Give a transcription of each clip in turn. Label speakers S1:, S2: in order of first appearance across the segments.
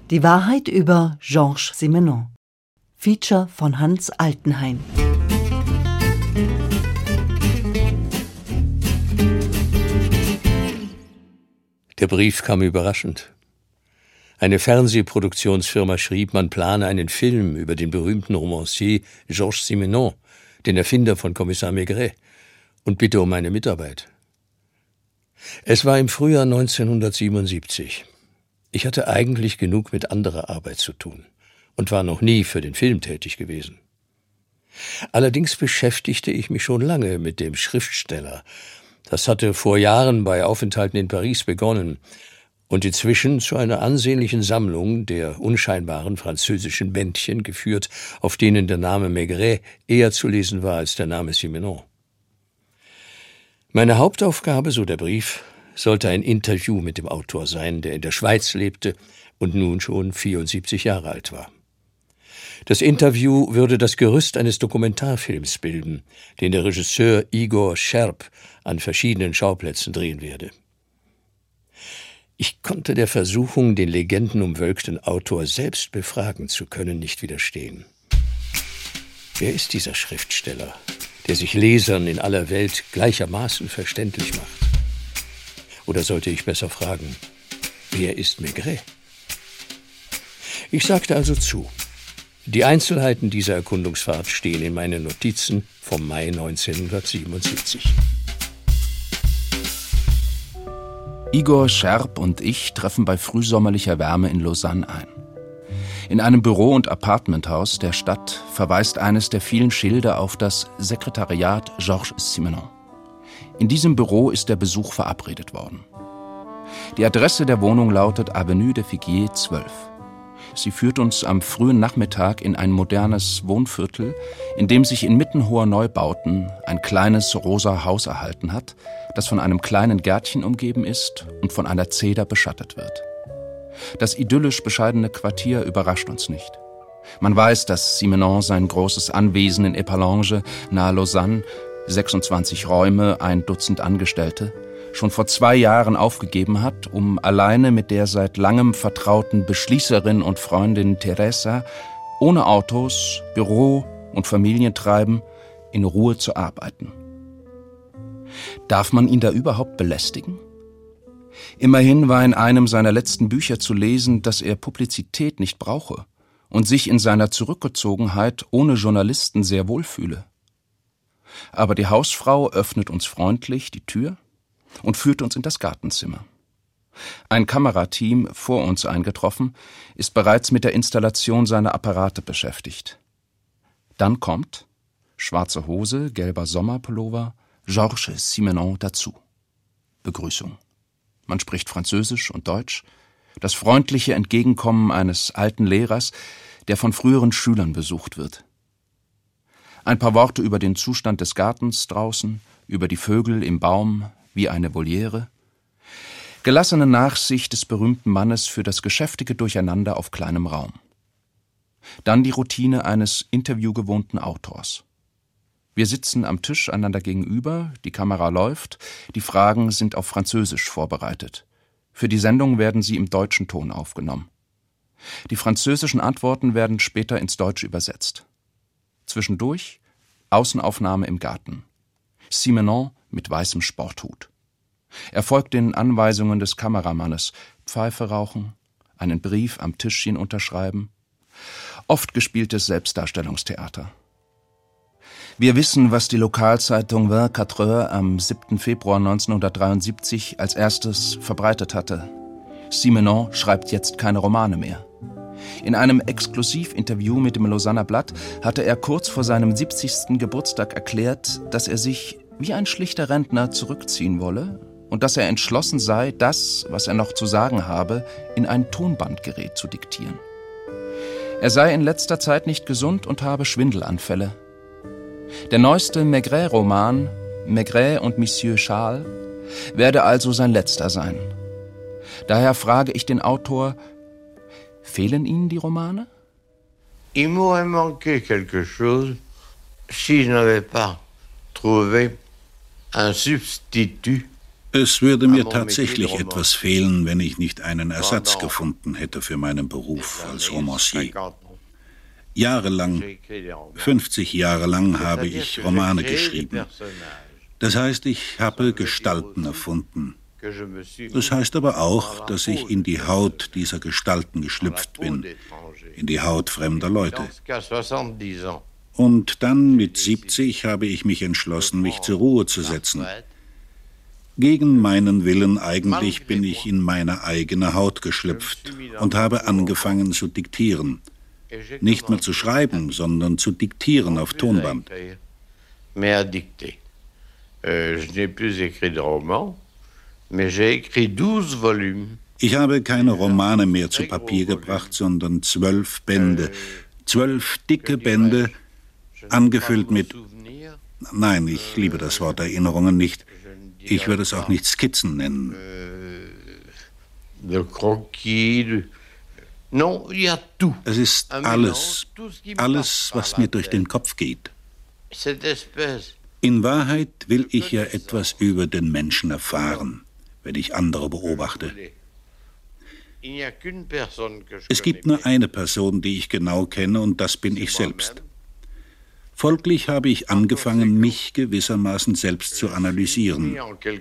S1: Die Wahrheit über Georges Simenon. Feature von Hans Altenhain.
S2: Der Brief kam überraschend. Eine Fernsehproduktionsfirma schrieb, man plane einen Film über den berühmten Romancier Georges Simenon, den Erfinder von Kommissar Maigret, und bitte um meine Mitarbeit. Es war im Frühjahr 1977. Ich hatte eigentlich genug mit anderer Arbeit zu tun und war noch nie für den Film tätig gewesen. Allerdings beschäftigte ich mich schon lange mit dem Schriftsteller. Das hatte vor Jahren bei Aufenthalten in Paris begonnen und inzwischen zu einer ansehnlichen Sammlung der unscheinbaren französischen Bändchen geführt, auf denen der Name Maigret eher zu lesen war als der Name Simenon. Meine Hauptaufgabe, so der Brief, sollte ein Interview mit dem Autor sein, der in der Schweiz lebte und nun schon 74 Jahre alt war. Das Interview würde das Gerüst eines Dokumentarfilms bilden, den der Regisseur Igor Scherb an verschiedenen Schauplätzen drehen werde. Ich konnte der Versuchung, den legendenumwölkten Autor selbst befragen zu können, nicht widerstehen. Wer ist dieser Schriftsteller, der sich Lesern in aller Welt gleichermaßen verständlich macht? Oder sollte ich besser fragen, wer ist Maigret? Ich sagte also zu. Die Einzelheiten dieser Erkundungsfahrt stehen in meinen Notizen vom Mai 1977.
S3: Igor Scherb und ich treffen bei frühsommerlicher Wärme in Lausanne ein. In einem Büro- und Appartementhaus der Stadt verweist eines der vielen Schilder auf das Sekretariat Georges Simenon. In diesem Büro ist der Besuch verabredet worden. Die Adresse der Wohnung lautet Avenue de Figuier 12. Sie führt uns am frühen Nachmittag in ein modernes Wohnviertel, in dem sich inmitten hoher Neubauten ein kleines rosa Haus erhalten hat, das von einem kleinen Gärtchen umgeben ist und von einer Zeder beschattet wird. Das idyllisch bescheidene Quartier überrascht uns nicht. Man weiß, dass Simenon sein großes Anwesen in Épalange nahe Lausanne, 26 Räume, 1 Dutzend Angestellte, schon vor 2 Jahren aufgegeben hat, um alleine mit der seit langem vertrauten Beschließerin und Freundin Teresa ohne Autos, Büro und Familientreiben in Ruhe zu arbeiten. Darf man ihn da überhaupt belästigen? Immerhin war in einem seiner letzten Bücher zu lesen, dass er Publizität nicht brauche und sich in seiner Zurückgezogenheit ohne Journalisten sehr wohl fühle. Aber die Hausfrau öffnet uns freundlich die Tür und führt uns in das Gartenzimmer. Ein Kamerateam, vor uns eingetroffen, ist bereits mit der Installation seiner Apparate beschäftigt. Dann kommt, schwarze Hose, gelber Sommerpullover, Georges Simenon dazu. Begrüßung. Man spricht Französisch und Deutsch, das freundliche Entgegenkommen eines alten Lehrers, der von früheren Schülern besucht wird. Ein paar Worte über den Zustand des Gartens draußen, über die Vögel im Baum, wie eine Voliere. Gelassene Nachsicht des berühmten Mannes für das geschäftige Durcheinander auf kleinem Raum. Dann die Routine eines interviewgewohnten Autors. Wir sitzen am Tisch einander gegenüber, die Kamera läuft, die Fragen sind auf Französisch vorbereitet. Für die Sendung werden sie im deutschen Ton aufgenommen. Die französischen Antworten werden später ins Deutsche übersetzt. Zwischendurch Außenaufnahme im Garten. Simenon mit weißem Sporthut. Er folgt den Anweisungen des Kameramannes. Pfeife rauchen, einen Brief am Tischchen unterschreiben. Oft gespieltes Selbstdarstellungstheater. Wir wissen, was die Lokalzeitung 24 Heures am 7. Februar 1973 als erstes verbreitet hatte. Simenon schreibt jetzt keine Romane mehr. In einem Exklusivinterview mit dem Lausanner Blatt hatte er kurz vor seinem 70. Geburtstag erklärt, dass er sich wie ein schlichter Rentner zurückziehen wolle und dass er entschlossen sei, das, was er noch zu sagen habe, in ein Tonbandgerät zu diktieren. Er sei in letzter Zeit nicht gesund und habe Schwindelanfälle. Der neueste Maigret-Roman, Maigret und Monsieur Charles, werde also sein letzter sein. Daher frage ich den Autor, fehlen Ihnen die Romane?
S4: Il m'aurait manqué quelque chose si je n'avais pas trouvé un substitut
S5: Es würde mir tatsächlich etwas fehlen, wenn ich nicht einen Ersatz gefunden hätte für meinen Beruf als Romancier. Jahrelang, 50 Jahre lang habe ich Romane geschrieben. Das heißt, ich habe Gestalten erfunden. Das heißt aber auch, dass ich in die Haut dieser Gestalten geschlüpft bin, in die Haut fremder Leute. Und dann mit 70 habe ich mich entschlossen, mich zur Ruhe zu setzen. Gegen meinen Willen eigentlich bin ich in meine eigene Haut geschlüpft und habe angefangen zu diktieren. Nicht mehr zu schreiben, sondern zu diktieren auf Tonband. Ich habe keine Romane mehr zu Papier gebracht, sondern 12 Bände. 12 dicke Bände, angefüllt mit... Nein, ich liebe das Wort Erinnerungen nicht. Ich würde es auch nicht Skizzen nennen. Es ist alles, was mir durch den Kopf geht. In Wahrheit will ich ja etwas über den Menschen erfahren, wenn ich andere beobachte. Es gibt nur eine Person, die ich genau kenne, und das bin ich selbst. Folglich habe ich angefangen, mich gewissermaßen selbst zu analysieren.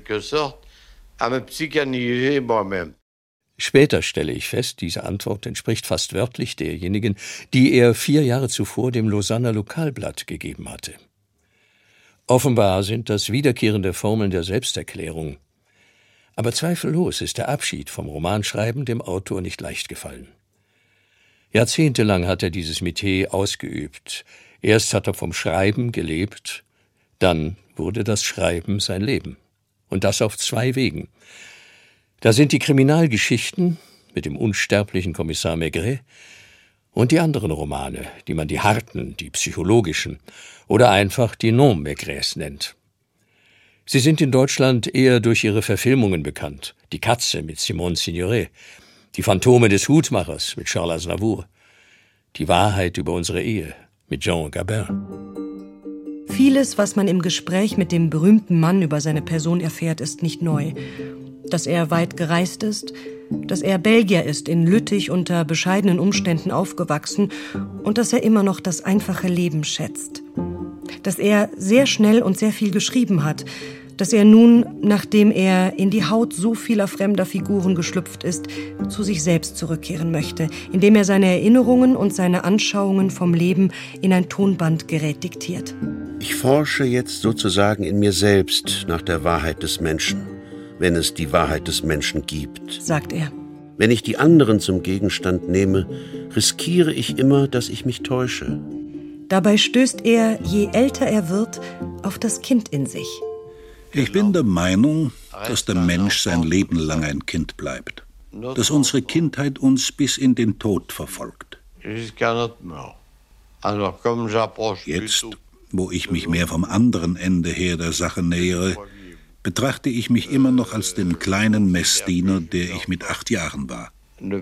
S2: Später stelle ich fest, diese Antwort entspricht fast wörtlich derjenigen, die er 4 Jahre zuvor dem Lausanner Lokalblatt gegeben hatte. Offenbar sind das wiederkehrende Formeln der Selbsterklärung. Aber zweifellos ist der Abschied vom Romanschreiben dem Autor nicht leicht gefallen. Jahrzehntelang hat er dieses Metier ausgeübt. Erst hat er vom Schreiben gelebt, dann wurde das Schreiben sein Leben. Und das auf 2 Wegen. Da sind die Kriminalgeschichten mit dem unsterblichen Kommissar Maigret und die anderen Romane, die man die harten, die psychologischen oder einfach die Non-Maigrets nennt. Sie sind in Deutschland eher durch ihre Verfilmungen bekannt. Die Katze mit Simone Signoret, die Phantome des Hutmachers mit Charles Aznavour, die Wahrheit über unsere Ehe mit Jean Gabin.
S6: Vieles, was man im Gespräch mit dem berühmten Mann über seine Person erfährt, ist nicht neu. Dass er weit gereist ist, dass er Belgier ist, in Lüttich unter bescheidenen Umständen aufgewachsen und dass er immer noch das einfache Leben schätzt. Dass er sehr schnell und sehr viel geschrieben hat, dass er nun, nachdem er in die Haut so vieler fremder Figuren geschlüpft ist, zu sich selbst zurückkehren möchte, indem er seine Erinnerungen und seine Anschauungen vom Leben in ein Tonbandgerät diktiert.
S7: Ich forsche jetzt sozusagen in mir selbst nach der Wahrheit des Menschen, wenn es die Wahrheit des Menschen gibt,
S6: sagt er.
S7: Wenn ich die anderen zum Gegenstand nehme, riskiere ich immer, dass ich mich täusche.
S6: Dabei stößt er, je älter er wird, auf das Kind in sich.
S5: Ich bin der Meinung, dass der Mensch sein Leben lang ein Kind bleibt. Dass unsere Kindheit uns bis in den Tod verfolgt. Jetzt, wo ich mich mehr vom anderen Ende her der Sache nähere, betrachte ich mich immer noch als den kleinen Messdiener, der ich mit 8 Jahren war.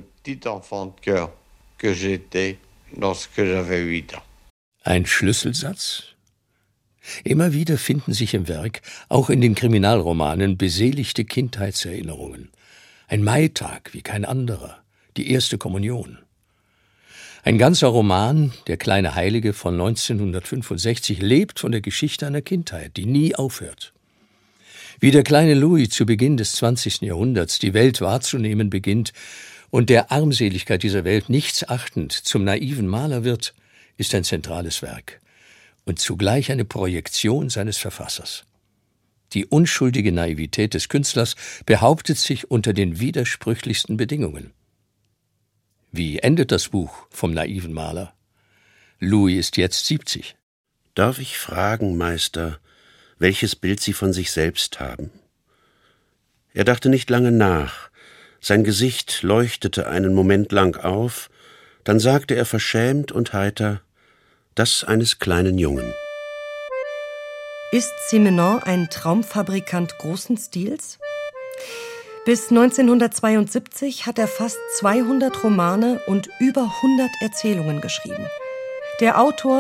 S2: Ein Schlüsselsatz? Immer wieder finden sich im Werk, auch in den Kriminalromanen, beseligte Kindheitserinnerungen. Ein Maitag wie kein anderer, die erste Kommunion. Ein ganzer Roman, Der kleine Heilige von 1965, lebt von der Geschichte einer Kindheit, die nie aufhört. Wie der kleine Louis zu Beginn des 20. Jahrhunderts die Welt wahrzunehmen beginnt und der Armseligkeit dieser Welt nichts achtend zum naiven Maler wird, ist ein zentrales Werk und zugleich eine Projektion seines Verfassers. Die unschuldige Naivität des Künstlers behauptet sich unter den widersprüchlichsten Bedingungen. Wie endet das Buch vom naiven Maler? Louis ist jetzt 70.
S7: Darf ich fragen, Meister, welches Bild Sie von sich selbst haben? Er dachte nicht lange nach. Sein Gesicht leuchtete einen Moment lang auf, dann sagte er verschämt und heiter: Das eines kleinen Jungen.
S6: Ist Simenon ein Traumfabrikant großen Stils? Bis 1972 hat er fast 200 Romane und über 100 Erzählungen geschrieben. Der Autor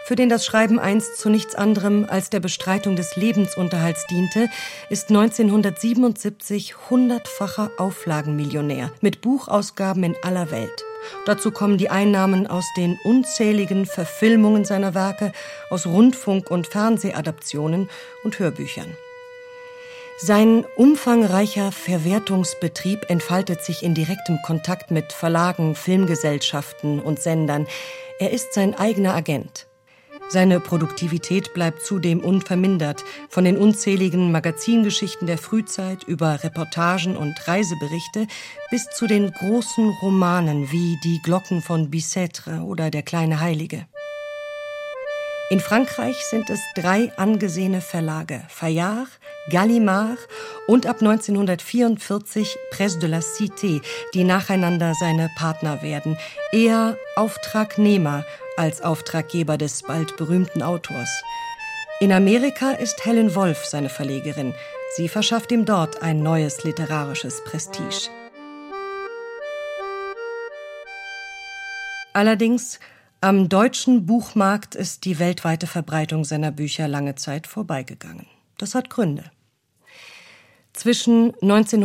S6: für den das Schreiben einst zu nichts anderem als der Bestreitung des Lebensunterhalts diente, ist 1977 100-facher Auflagenmillionär mit Buchausgaben in aller Welt. Dazu kommen die Einnahmen aus den unzähligen Verfilmungen seiner Werke, aus Rundfunk- und Fernsehadaptionen und Hörbüchern. Sein umfangreicher Verwertungsbetrieb entfaltet sich in direktem Kontakt mit Verlagen, Filmgesellschaften und Sendern. Er ist sein eigener Agent. Seine Produktivität bleibt zudem unvermindert. Von den unzähligen Magazingeschichten der Frühzeit über Reportagen und Reiseberichte bis zu den großen Romanen wie Die Glocken von Bicêtre oder Der kleine Heilige. In Frankreich sind es 3 angesehene Verlage, Fayard, Gallimard und ab 1944 Presse de la Cité, die nacheinander seine Partner werden, eher Auftragnehmer als Auftraggeber des bald berühmten Autors. In Amerika ist Helen Wolf seine Verlegerin. Sie verschafft ihm dort ein neues literarisches Prestige. Allerdings, am deutschen Buchmarkt ist die weltweite Verbreitung seiner Bücher lange Zeit vorbeigegangen. Das hat Gründe. Zwischen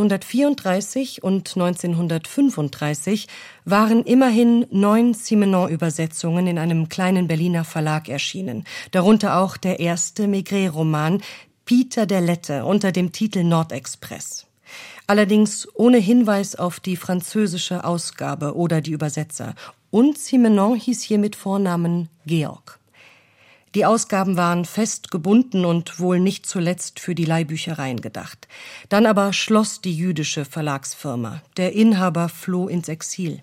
S6: 1934 und 1935 waren immerhin 9 Simenon-Übersetzungen in einem kleinen Berliner Verlag erschienen, darunter auch der erste Maigret-Roman Peter der Lette unter dem Titel Nordexpress. Allerdings ohne Hinweis auf die französische Ausgabe oder die Übersetzer. Und Simenon hieß hier mit Vornamen Georg. Die Ausgaben waren fest gebunden und wohl nicht zuletzt für die Leihbüchereien gedacht. Dann aber schloss die jüdische Verlagsfirma. Der Inhaber floh ins Exil.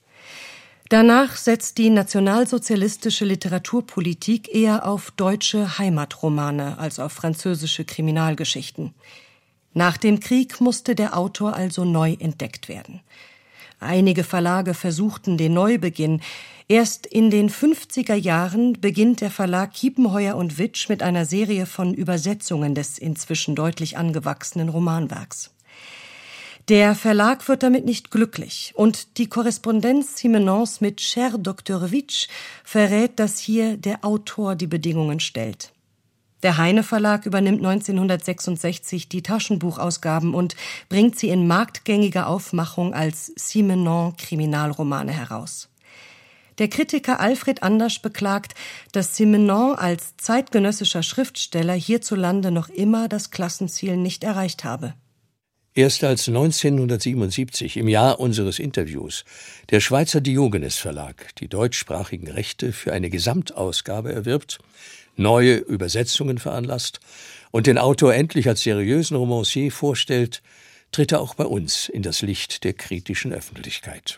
S6: Danach setzt die nationalsozialistische Literaturpolitik eher auf deutsche Heimatromane als auf französische Kriminalgeschichten. Nach dem Krieg musste der Autor also neu entdeckt werden. Einige Verlage versuchten den Neubeginn. Erst in den 50er Jahren beginnt der Verlag Kiepenheuer und Witsch mit einer Serie von Übersetzungen des inzwischen deutlich angewachsenen Romanwerks. Der Verlag wird damit nicht glücklich und die Korrespondenz Simenons mit Cher Doktorowitsch verrät, dass hier der Autor die Bedingungen stellt. Der Heine Verlag übernimmt 1966 die Taschenbuchausgaben und bringt sie in marktgängiger Aufmachung als Simenon-Kriminalromane heraus. Der Kritiker Alfred Andersch beklagt, dass Simenon als zeitgenössischer Schriftsteller hierzulande noch immer das Klassenziel nicht erreicht habe.
S2: Erst als 1977, im Jahr unseres Interviews, der Schweizer Diogenes Verlag die deutschsprachigen Rechte für eine Gesamtausgabe erwirbt, neue Übersetzungen veranlasst und den Autor endlich als seriösen Romancier vorstellt, tritt er auch bei uns in das Licht der kritischen Öffentlichkeit.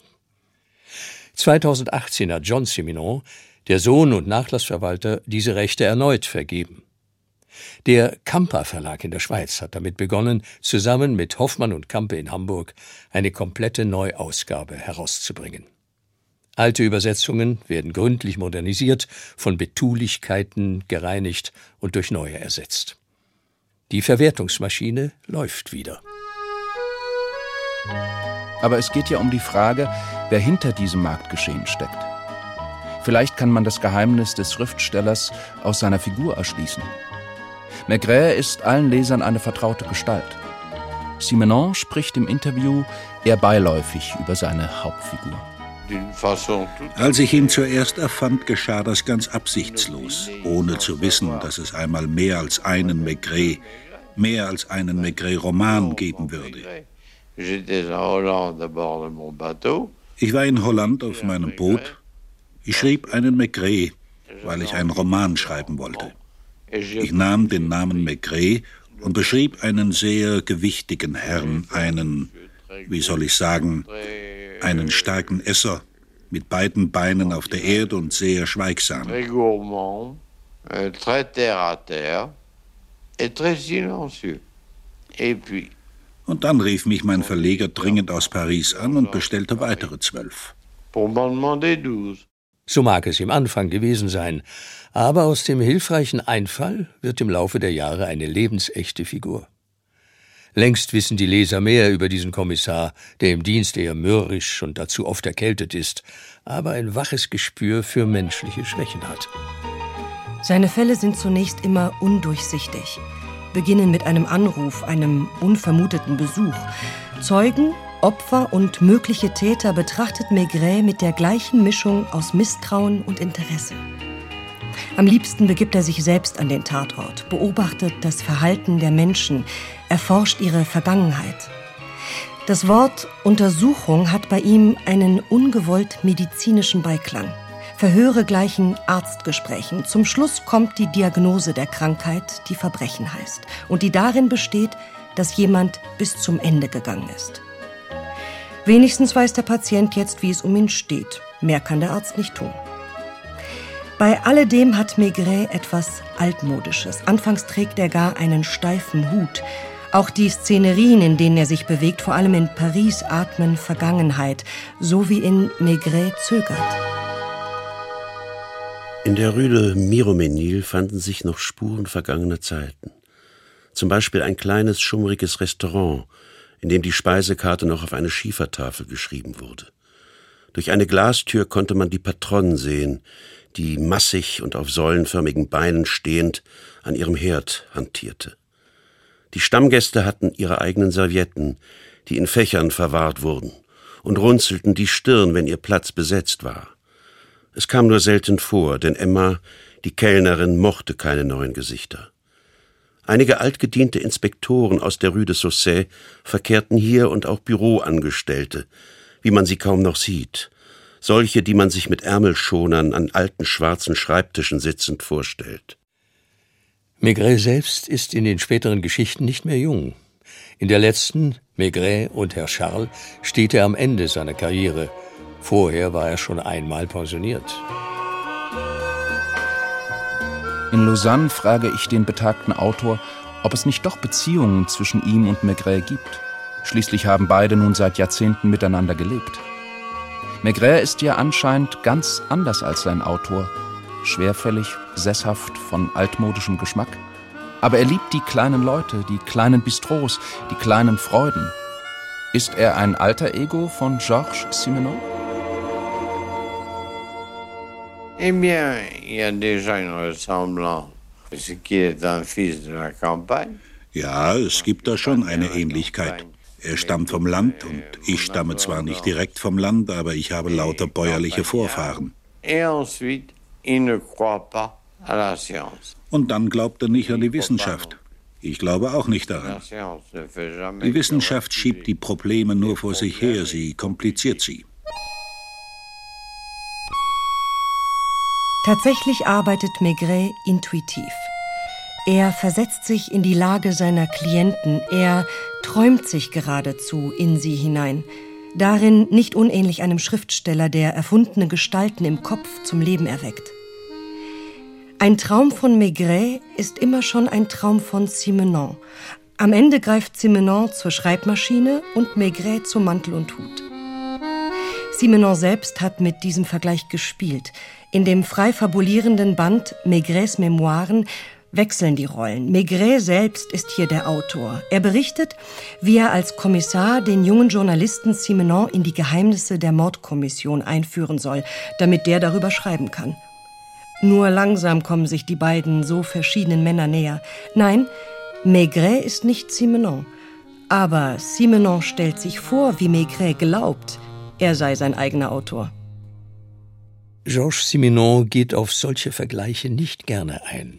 S2: 2018 hat John Simenon, der Sohn und Nachlassverwalter, diese Rechte erneut vergeben. Der Kampa Verlag in der Schweiz hat damit begonnen, zusammen mit Hoffmann und Campe in Hamburg eine komplette Neuausgabe herauszubringen. Alte Übersetzungen werden gründlich modernisiert, von Betulichkeiten gereinigt und durch neue ersetzt. Die Verwertungsmaschine läuft wieder.
S3: Aber es geht ja um die Frage, wer hinter diesem Marktgeschehen steckt. Vielleicht kann man das Geheimnis des Schriftstellers aus seiner Figur erschließen. Maigret ist allen Lesern eine vertraute Gestalt. Simenon spricht im Interview eher beiläufig über seine Hauptfigur.
S5: Als ich ihn zuerst erfand, geschah das ganz absichtslos, ohne zu wissen, dass es einmal mehr als einen Maigret Maigret-Roman geben würde. Ich war in Holland auf meinem Boot. Ich schrieb einen Maigret, weil ich einen Roman schreiben wollte. Ich nahm den Namen Maigret und beschrieb einen sehr gewichtigen Herrn, einen starken Esser, mit beiden Beinen auf der Erde und sehr schweigsam. Und dann rief mich mein Verleger dringend aus Paris an und bestellte weitere 12.
S2: So mag es im Anfang gewesen sein, aber aus dem hilfreichen Einfall wird im Laufe der Jahre eine lebensechte Figur. Längst wissen die Leser mehr über diesen Kommissar, der im Dienst eher mürrisch und dazu oft erkältet ist, aber ein waches Gespür für menschliche Schwächen hat.
S6: Seine Fälle sind zunächst immer undurchsichtig, beginnen mit einem Anruf, einem unvermuteten Besuch. Zeugen, Opfer und mögliche Täter betrachtet Maigret mit der gleichen Mischung aus Misstrauen und Interesse. Am liebsten begibt er sich selbst an den Tatort, beobachtet das Verhalten der Menschen, erforscht ihre Vergangenheit. Das Wort Untersuchung hat bei ihm einen ungewollt medizinischen Beiklang. Verhöre gleichen Arztgesprächen. Zum Schluss kommt die Diagnose der Krankheit, die Verbrechen heißt, und die darin besteht, dass jemand bis zum Ende gegangen ist. Wenigstens weiß der Patient jetzt, wie es um ihn steht. Mehr kann der Arzt nicht tun. Bei alledem hat Maigret etwas Altmodisches. Anfangs trägt er gar einen steifen Hut. Auch die Szenerien, in denen er sich bewegt, vor allem in Paris, atmen Vergangenheit, so wie in Maigret zögert.
S7: In der Rue de Miromesnil fanden sich noch Spuren vergangener Zeiten. Zum Beispiel ein kleines, schummriges Restaurant, in dem die Speisekarte noch auf eine Schiefertafel geschrieben wurde. Durch eine Glastür konnte man die Patronne sehen, die massig und auf säulenförmigen Beinen stehend an ihrem Herd hantierte. Die Stammgäste hatten ihre eigenen Servietten, die in Fächern verwahrt wurden, und runzelten die Stirn, wenn ihr Platz besetzt war. Es kam nur selten vor, denn Emma, die Kellnerin, mochte keine neuen Gesichter. Einige altgediente Inspektoren aus der Rue de Saussay verkehrten hier und auch Büroangestellte, wie man sie kaum noch sieht. Solche, die man sich mit Ärmelschonern an alten schwarzen Schreibtischen sitzend vorstellt.
S2: Maigret selbst ist in den späteren Geschichten nicht mehr jung. In der letzten, Maigret und Herr Charles, steht er am Ende seiner Karriere. Vorher war er schon einmal pensioniert.
S3: In Lausanne frage ich den betagten Autor, ob es nicht doch Beziehungen zwischen ihm und Maigret gibt. Schließlich haben beide nun seit Jahrzehnten miteinander gelebt. Maigret ist ja anscheinend ganz anders als sein Autor. Schwerfällig, sesshaft, von altmodischem Geschmack. Aber er liebt die kleinen Leute, die kleinen Bistros, die kleinen Freuden. Ist er ein alter Ego von Georges Simenon?
S4: Eh bien, il y a déjà une ressemblance. C'est qu'il est un fils de la campagne.
S5: Ja, es gibt da schon eine Ähnlichkeit. Er stammt vom Land und ich stamme zwar nicht direkt vom Land, aber ich habe lauter bäuerliche Vorfahren. Und dann glaubt er nicht an die Wissenschaft. Ich glaube auch nicht daran. Die Wissenschaft schiebt die Probleme nur vor sich her, sie kompliziert sie.
S6: Tatsächlich arbeitet Maigret intuitiv. Er versetzt sich in die Lage seiner Klienten, er träumt sich geradezu in sie hinein. Darin nicht unähnlich einem Schriftsteller, der erfundene Gestalten im Kopf zum Leben erweckt. Ein Traum von Maigret ist immer schon ein Traum von Simenon. Am Ende greift Simenon zur Schreibmaschine und Maigret zum Mantel und Hut. Simenon selbst hat mit diesem Vergleich gespielt. In dem frei fabulierenden Band Maigrets Memoiren wechseln die Rollen. Maigret selbst ist hier der Autor. Er berichtet, wie er als Kommissar den jungen Journalisten Simenon in die Geheimnisse der Mordkommission einführen soll, damit der darüber schreiben kann. Nur langsam kommen sich die beiden so verschiedenen Männer näher. Nein, Maigret ist nicht Simenon. Aber Simenon stellt sich vor, wie Maigret glaubt, er sei sein eigener Autor.
S2: Georges Simenon geht auf solche Vergleiche nicht gerne ein.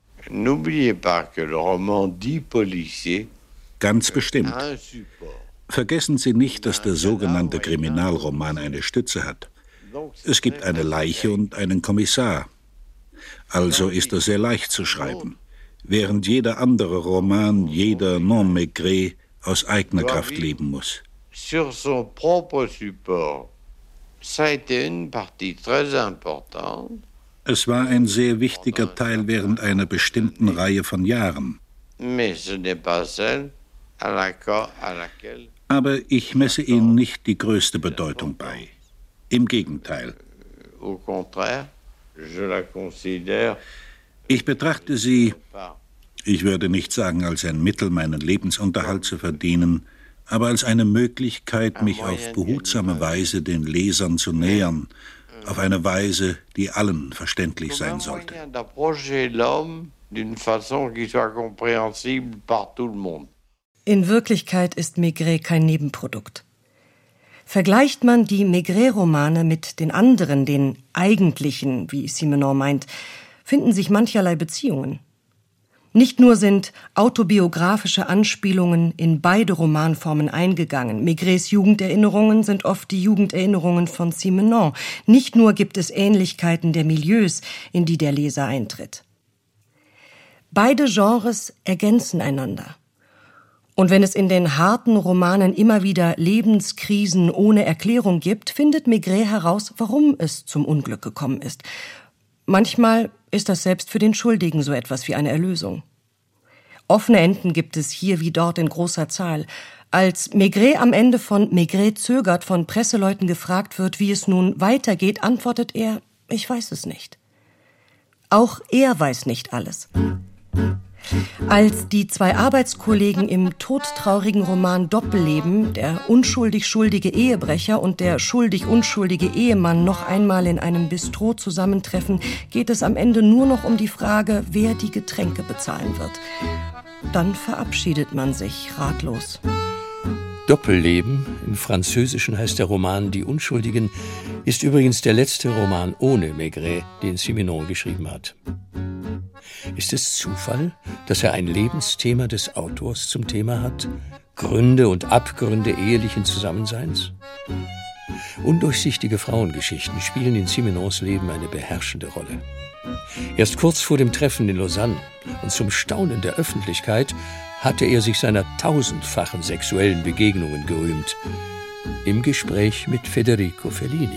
S5: Ganz bestimmt. Vergessen Sie nicht, dass der sogenannte Kriminalroman eine Stütze hat. Es gibt eine Leiche und einen Kommissar. Also ist er sehr leicht zu schreiben, während jeder andere Roman, jeder Non-Maigret aus eigener Kraft leben muss.
S4: Sur son propre support. Ça a été une partie très importante.
S5: Es war ein sehr wichtiger Teil während einer bestimmten Reihe von Jahren. Aber ich messe ihnen nicht die größte Bedeutung bei. Im Gegenteil. Ich betrachte sie, ich würde nicht sagen als ein Mittel, meinen Lebensunterhalt zu verdienen, aber als eine Möglichkeit, mich auf behutsame Weise den Lesern zu nähern auf eine Weise, die allen verständlich sein sollte.
S6: In Wirklichkeit ist Maigret kein Nebenprodukt. Vergleicht man die Maigret-Romane mit den anderen, den eigentlichen, wie Simenon meint, finden sich mancherlei Beziehungen. Nicht nur sind autobiografische Anspielungen in beide Romanformen eingegangen. Maigrets Jugenderinnerungen sind oft die Jugenderinnerungen von Simenon. Nicht nur gibt es Ähnlichkeiten der Milieus, in die der Leser eintritt. Beide Genres ergänzen einander. Und wenn es in den harten Romanen immer wieder Lebenskrisen ohne Erklärung gibt, findet Maigret heraus, warum es zum Unglück gekommen ist. Manchmal ist das selbst für den Schuldigen so etwas wie eine Erlösung. Offene Enden gibt es hier wie dort in großer Zahl. Als Maigret am Ende von Maigret zögert von Presseleuten gefragt wird, wie es nun weitergeht, antwortet er, ich weiß es nicht. Auch er weiß nicht alles. Als die zwei Arbeitskollegen im todtraurigen Roman Doppelleben, der unschuldig-schuldige Ehebrecher und der schuldig-unschuldige Ehemann noch einmal in einem Bistro zusammentreffen, geht es am Ende nur noch um die Frage, wer die Getränke bezahlen wird. Dann verabschiedet man sich ratlos.
S2: Doppelleben, im Französischen heißt der Roman Die Unschuldigen, ist übrigens der letzte Roman ohne Maigret, den Simenon geschrieben hat. Ist es Zufall, dass er ein Lebensthema des Autors zum Thema hat? Gründe und Abgründe ehelichen Zusammenseins? Undurchsichtige Frauengeschichten spielen in Simenons Leben eine beherrschende Rolle. Erst kurz vor dem Treffen in Lausanne und zum Staunen der Öffentlichkeit hatte er sich seiner 1000-fachen sexuellen Begegnungen gerühmt. Im Gespräch mit Federico Fellini.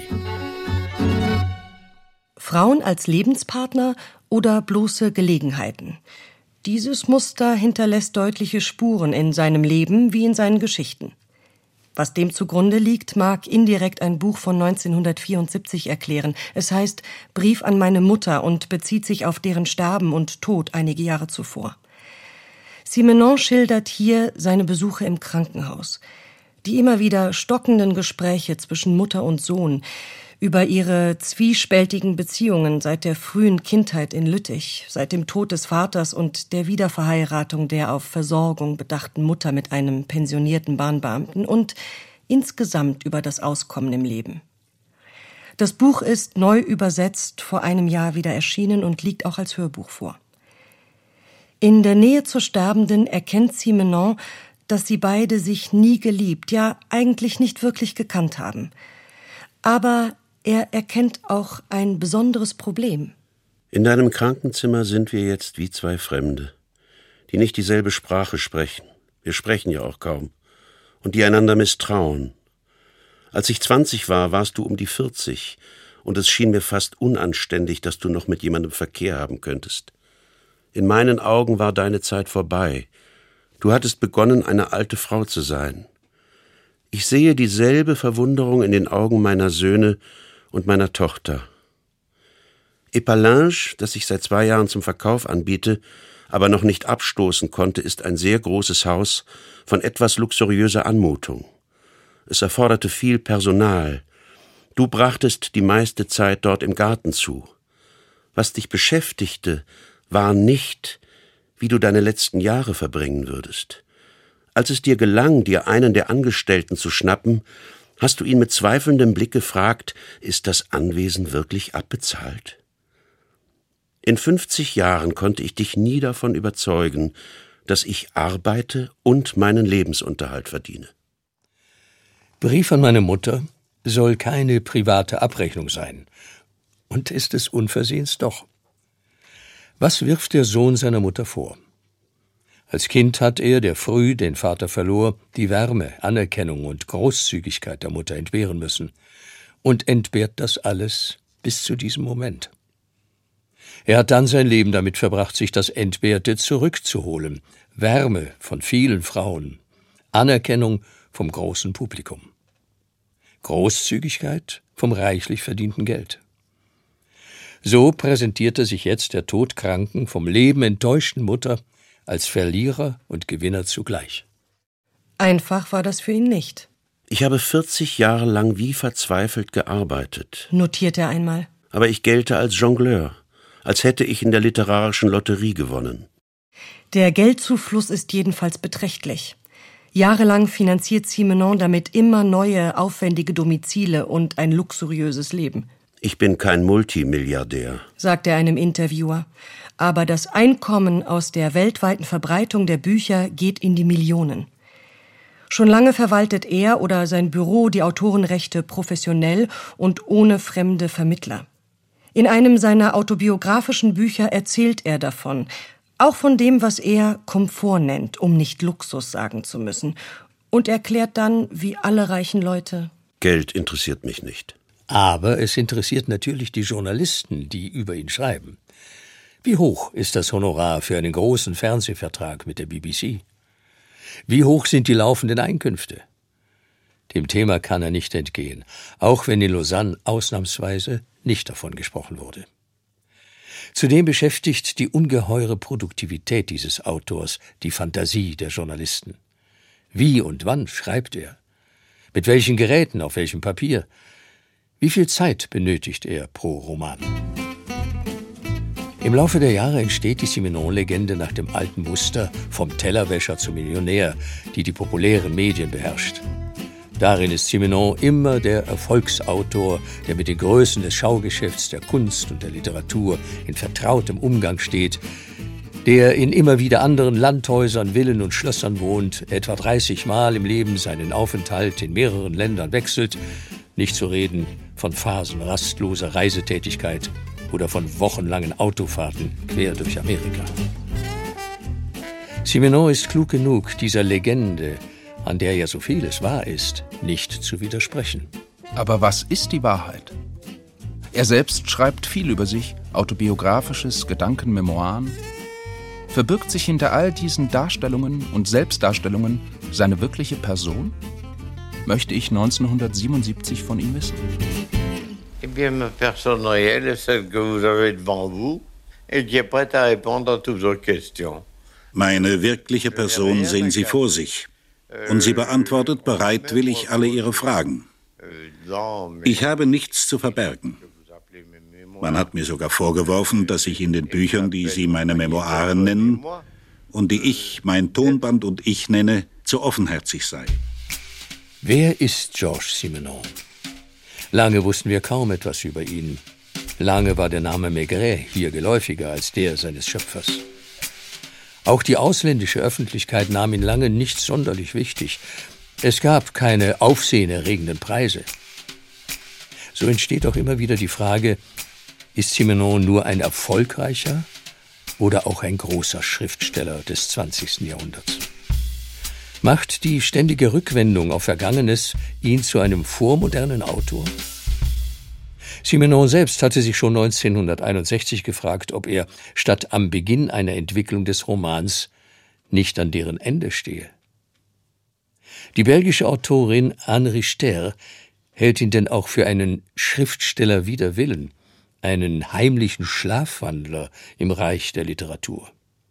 S6: Frauen als Lebenspartner oder bloße Gelegenheiten. Dieses Muster hinterlässt deutliche Spuren in seinem Leben wie in seinen Geschichten. Was dem zugrunde liegt, mag indirekt ein Buch von 1974 erklären. Es heißt Brief an meine Mutter und bezieht sich auf deren Sterben und Tod einige Jahre zuvor. Simenon schildert hier seine Besuche im Krankenhaus, die immer wieder stockenden Gespräche zwischen Mutter und Sohn, über ihre zwiespältigen Beziehungen seit der frühen Kindheit in Lüttich, seit dem Tod des Vaters und der Wiederverheiratung der auf Versorgung bedachten Mutter mit einem pensionierten Bahnbeamten und insgesamt über das Auskommen im Leben. Das Buch ist neu übersetzt, vor einem Jahr wieder erschienen und liegt auch als Hörbuch vor. In der Nähe zur Sterbenden erkennt Simenon, dass sie beide sich nie geliebt, ja eigentlich nicht wirklich gekannt haben. Aber er erkennt auch ein besonderes Problem.
S7: In deinem Krankenzimmer sind wir jetzt wie zwei Fremde, die nicht dieselbe Sprache sprechen. Wir sprechen ja auch kaum. Und die einander misstrauen. Als ich 20 war, warst du um die 40. Und es schien mir fast unanständig, dass du noch mit jemandem Verkehr haben könntest. In meinen Augen war deine Zeit vorbei. Du hattest begonnen, eine alte Frau zu sein. Ich sehe dieselbe Verwunderung in den Augen meiner Söhne und meiner Tochter. Epalinges, das ich seit 2 Jahren zum Verkauf anbiete, aber noch nicht abstoßen konnte, ist ein sehr großes Haus von etwas luxuriöser Anmutung. Es erforderte viel Personal. Du brachtest die meiste Zeit dort im Garten zu. Was dich beschäftigte, war nicht, wie du deine letzten Jahre verbringen würdest. Als es dir gelang, dir einen der Angestellten zu schnappen, hast du ihn mit zweifelndem Blick gefragt, ist das Anwesen wirklich abbezahlt? In 50 Jahren konnte ich dich nie davon überzeugen, dass ich arbeite und meinen Lebensunterhalt verdiene.
S2: Brief an meine Mutter soll keine private Abrechnung sein. Und ist es unversehens doch. Was wirft der Sohn seiner Mutter vor? Als Kind hat er, der früh den Vater verlor, die Wärme, Anerkennung und Großzügigkeit der Mutter entbehren müssen und entbehrt das alles bis zu diesem Moment. Er hat dann sein Leben damit verbracht, sich das Entbehrte zurückzuholen, Wärme von vielen Frauen, Anerkennung vom großen Publikum, Großzügigkeit vom reichlich verdienten Geld. So präsentierte sich jetzt der todkranken, vom Leben enttäuschten Mutter als Verlierer und Gewinner zugleich.
S6: Einfach war das für ihn nicht.
S7: Ich habe 40 Jahre lang wie verzweifelt gearbeitet,
S6: notiert er einmal.
S7: Aber ich gelte als Jongleur, als hätte ich in der literarischen Lotterie gewonnen.
S6: Der Geldzufluss ist jedenfalls beträchtlich. Jahrelang finanziert Simenon damit immer neue, aufwendige Domizile und ein luxuriöses Leben.
S7: Ich bin kein Multimilliardär,
S6: sagt er einem Interviewer. Aber das Einkommen aus der weltweiten Verbreitung der Bücher geht in die Millionen. Schon lange verwaltet er oder sein Büro die Autorenrechte professionell und ohne fremde Vermittler. In einem seiner autobiografischen Bücher erzählt er davon, auch von dem, was er Komfort nennt, um nicht Luxus sagen zu müssen, und erklärt dann, wie alle reichen Leute:
S7: Geld interessiert mich nicht.
S2: Aber es interessiert natürlich die Journalisten, die über ihn schreiben. Wie hoch ist das Honorar für einen großen Fernsehvertrag mit der BBC? Wie hoch sind die laufenden Einkünfte? Dem Thema kann er nicht entgehen, auch wenn in Lausanne ausnahmsweise nicht davon gesprochen wurde. Zudem beschäftigt die ungeheure Produktivität dieses Autors die Fantasie der Journalisten. Wie und wann schreibt er? Mit welchen Geräten, auf welchem Papier? Wie viel Zeit benötigt er pro Roman? Im Laufe der Jahre entsteht die Simenon-Legende nach dem alten Muster vom Tellerwäscher zum Millionär, die die populären Medien beherrscht. Darin ist Simenon immer der Erfolgsautor, der mit den Größen des Schaugeschäfts, der Kunst und der Literatur in vertrautem Umgang steht, der in immer wieder anderen Landhäusern, Villen und Schlössern wohnt, etwa 30 Mal im Leben seinen Aufenthalt in mehreren Ländern wechselt, nicht zu reden von Phasen rastloser Reisetätigkeit oder von wochenlangen Autofahrten quer durch Amerika. Simenon ist klug genug, dieser Legende, an der ja so vieles wahr ist, nicht zu widersprechen.
S3: Aber was ist die Wahrheit? Er selbst schreibt viel über sich, autobiografisches, Gedankenmemoiren. Verbirgt sich hinter all diesen Darstellungen und Selbstdarstellungen seine wirkliche Person? Möchte ich 1977 von ihm wissen.
S4: Eh bien, ma personne réelle est celle que vous avez devant vous et qui est prête à répondre à toutes vos questions.
S5: Meine wirkliche Person sehen Sie vor sich. Und sie beantwortet bereitwillig alle Ihre Fragen. Ich habe nichts zu verbergen. Man hat mir sogar vorgeworfen, dass ich in den Büchern, die Sie meine Memoiren nennen und die ich mein Tonband und ich nenne, zu offenherzig sei.
S2: Wer ist Georges Simenon? Lange wussten wir kaum etwas über ihn. Lange war der Name Maigret hier geläufiger als der seines Schöpfers. Auch die ausländische Öffentlichkeit nahm ihn lange nicht sonderlich wichtig. Es gab keine aufsehenerregenden Preise. So entsteht auch immer wieder die Frage, ist Simenon nur ein erfolgreicher oder auch ein großer Schriftsteller des 20. Jahrhunderts? Macht die ständige Rückwendung auf Vergangenes ihn zu einem vormodernen Autor? Simenon selbst hatte sich schon 1961 gefragt, ob er statt am Beginn einer Entwicklung des Romans nicht an deren Ende stehe. Die belgische Autorin Anne Richter hält ihn denn auch für einen Schriftsteller wider Willen, einen heimlichen Schlafwandler im Reich der Literatur.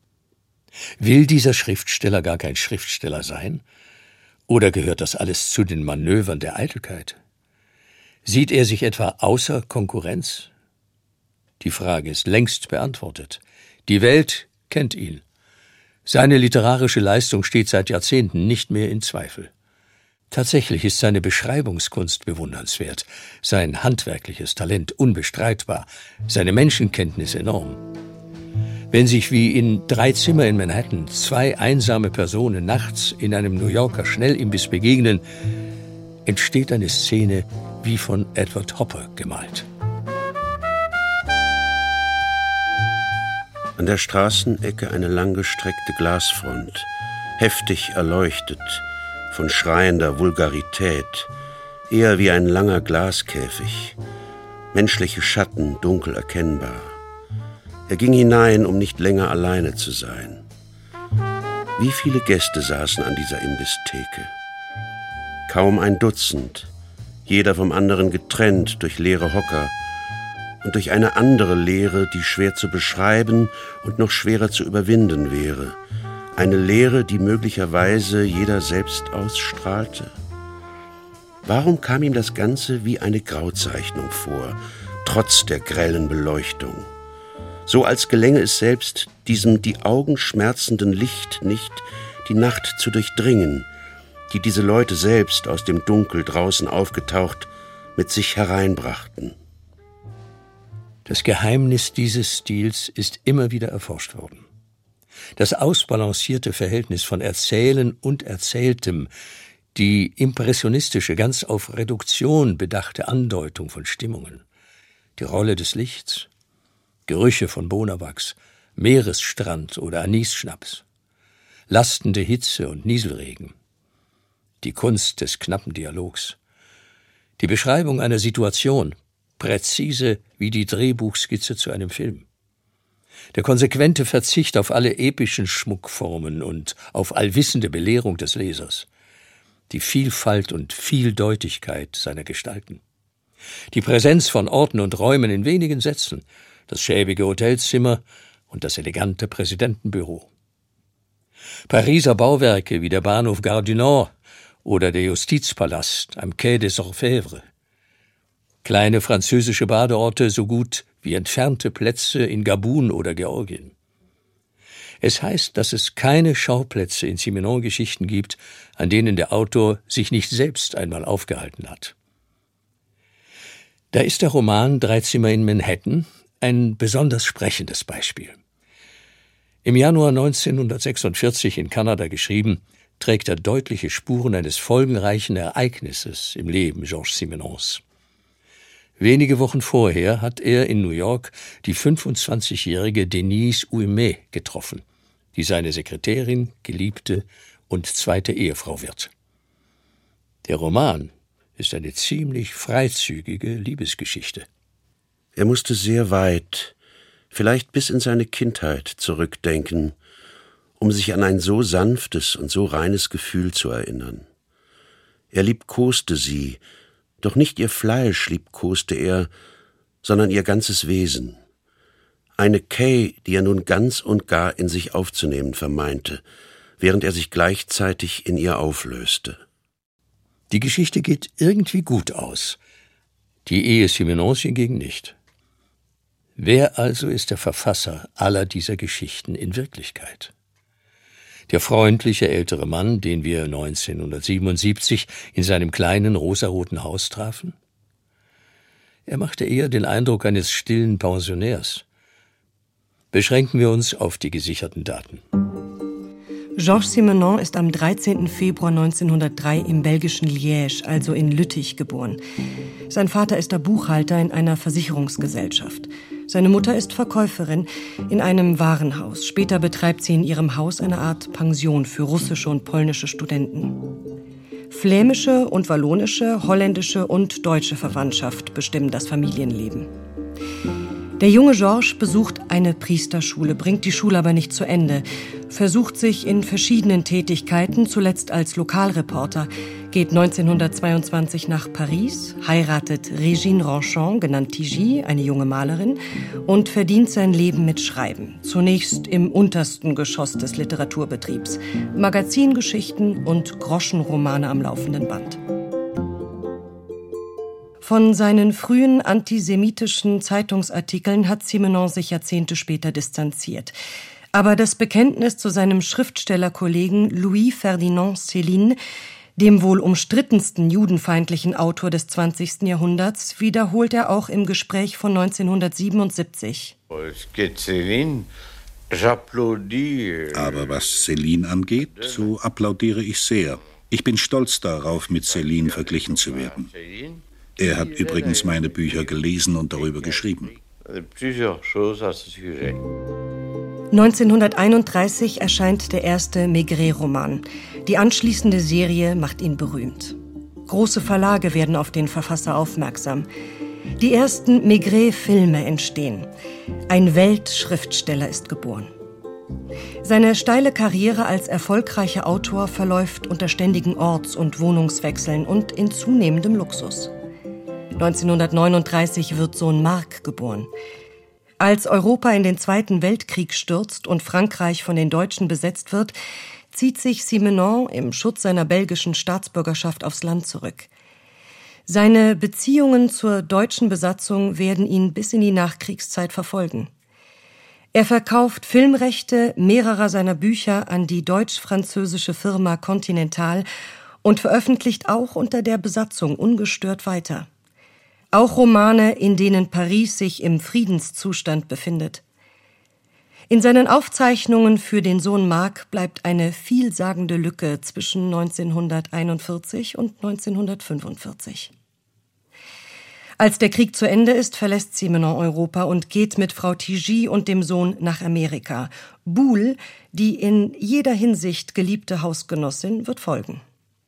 S2: Will dieser Schriftsteller gar kein Schriftsteller sein? Oder gehört das alles zu den Manövern der Eitelkeit? Sieht er sich etwa außer Konkurrenz? Die Frage ist längst beantwortet. Die Welt kennt ihn. Seine literarische Leistung steht seit Jahrzehnten nicht mehr in Zweifel. Tatsächlich ist seine Beschreibungskunst bewundernswert, sein handwerkliches Talent unbestreitbar, seine Menschenkenntnis enorm. Wenn sich wie in 3 Zimmer in Manhattan 2 einsame Personen nachts in einem New Yorker Schnellimbiss begegnen, entsteht eine Szene wie von Edward Hopper gemalt.
S7: An der Straßenecke eine langgestreckte Glasfront, heftig erleuchtet von schreiender Vulgarität, eher wie ein langer Glaskäfig, menschliche Schatten dunkel erkennbar. Er ging hinein, um nicht länger alleine zu sein. Wie viele Gäste saßen an dieser Imbisstheke? Kaum ein Dutzend, jeder vom anderen getrennt durch leere Hocker und durch eine andere Leere, die schwer zu beschreiben und noch schwerer zu überwinden wäre. Eine Leere, die möglicherweise jeder selbst ausstrahlte. Warum kam ihm das Ganze wie eine Grauzeichnung vor, trotz der grellen Beleuchtung? So als gelänge es selbst diesem die Augen schmerzenden Licht nicht, die Nacht zu durchdringen, die diese Leute selbst aus dem Dunkel draußen aufgetaucht mit sich hereinbrachten.
S2: Das Geheimnis dieses Stils ist immer wieder erforscht worden. Das ausbalancierte Verhältnis von Erzählen und Erzähltem, die impressionistische, ganz auf Reduktion bedachte Andeutung von Stimmungen, die Rolle des Lichts, Gerüche von Bonawachs, Meeresstrand oder Anisschnaps, lastende Hitze und Nieselregen, die Kunst des knappen Dialogs, die Beschreibung einer Situation, präzise wie die Drehbuchskizze zu einem Film, der konsequente Verzicht auf alle epischen Schmuckformen und auf allwissende Belehrung des Lesers, die Vielfalt und Vieldeutigkeit seiner Gestalten, die Präsenz von Orten und Räumen in wenigen Sätzen, das schäbige Hotelzimmer und das elegante Präsidentenbüro. Pariser Bauwerke wie der Bahnhof Gare du Nord oder der Justizpalast am Quai des Orfèvres. Kleine französische Badeorte so gut wie entfernte Plätze in Gabun oder Georgien. Es heißt, dass es keine Schauplätze in Simenon-Geschichten gibt, an denen der Autor sich nicht selbst einmal aufgehalten hat. Da ist der Roman Drei Zimmer in Manhattan ein besonders sprechendes Beispiel. Im Januar 1946 in Kanada geschrieben, trägt er deutliche Spuren eines folgenreichen Ereignisses im Leben Georges Simenons. Wenige Wochen vorher hat er in New York die 25-jährige Denise Ouimet getroffen, die seine Sekretärin, Geliebte und zweite Ehefrau wird. Der Roman ist eine ziemlich freizügige Liebesgeschichte.
S7: Er musste sehr weit, vielleicht bis in seine Kindheit zurückdenken, um sich an ein so sanftes und so reines Gefühl zu erinnern. Er liebkoste sie, doch nicht ihr Fleisch liebkoste er, sondern ihr ganzes Wesen. Eine Kay, die er nun ganz und gar in sich aufzunehmen vermeinte, während er sich gleichzeitig in ihr auflöste.
S2: Die Geschichte geht irgendwie gut aus, die Ehe Simenons hingegen nicht. Wer also ist der Verfasser aller dieser Geschichten in Wirklichkeit? Der freundliche ältere Mann, den wir 1977 in seinem kleinen rosaroten Haus trafen? Er machte eher den Eindruck eines stillen Pensionärs. Beschränken wir uns auf die gesicherten Daten.
S6: Georges Simenon ist am 13. Februar 1903 im belgischen Liège, also in Lüttich, geboren. Sein Vater ist der Buchhalter in einer Versicherungsgesellschaft. Seine Mutter ist Verkäuferin in einem Warenhaus. Später betreibt sie in ihrem Haus eine Art Pension für russische und polnische Studenten. Flämische und wallonische, holländische und deutsche Verwandtschaft bestimmen das Familienleben. Der junge Georges besucht eine Priesterschule, bringt die Schule aber nicht zu Ende, versucht sich in verschiedenen Tätigkeiten, zuletzt als Lokalreporter, geht 1922 nach Paris, heiratet Régine Ranchon, genannt Tigy, eine junge Malerin, und verdient sein Leben mit Schreiben. Zunächst im untersten Geschoss des Literaturbetriebs, Magazingeschichten und Groschenromane am laufenden Band. Von seinen frühen antisemitischen Zeitungsartikeln hat Simenon sich Jahrzehnte später distanziert. Aber das Bekenntnis zu seinem Schriftstellerkollegen Louis Ferdinand Céline, dem wohl umstrittensten judenfeindlichen Autor des 20. Jahrhunderts, wiederholt er auch im Gespräch von 1977.
S5: Aber was Céline angeht, so applaudiere ich sehr. Ich bin stolz darauf, mit Céline verglichen zu werden. Er hat übrigens meine Bücher gelesen und darüber geschrieben.
S6: 1931 erscheint der erste Maigret-Roman. Die anschließende Serie macht ihn berühmt. Große Verlage werden auf den Verfasser aufmerksam. Die ersten Maigret-Filme entstehen. Ein Weltschriftsteller ist geboren. Seine steile Karriere als erfolgreicher Autor verläuft unter ständigen Orts- und Wohnungswechseln und in zunehmendem Luxus. 1939 wird Sohn Marc geboren. Als Europa in den Zweiten Weltkrieg stürzt und Frankreich von den Deutschen besetzt wird, zieht sich Simenon im Schutz seiner belgischen Staatsbürgerschaft aufs Land zurück. Seine Beziehungen zur deutschen Besatzung werden ihn bis in die Nachkriegszeit verfolgen. Er verkauft Filmrechte mehrerer seiner Bücher an die deutsch-französische Firma Continental und veröffentlicht auch unter der Besatzung ungestört weiter. Auch Romane, in denen Paris sich im Friedenszustand befindet. In seinen Aufzeichnungen für den Sohn Marc bleibt eine vielsagende Lücke zwischen 1941 und 1945. Als der Krieg zu Ende ist, verlässt Simenon Europa und geht mit Frau Thigy und dem Sohn nach Amerika. Boule, die in jeder Hinsicht geliebte Hausgenossin, wird folgen.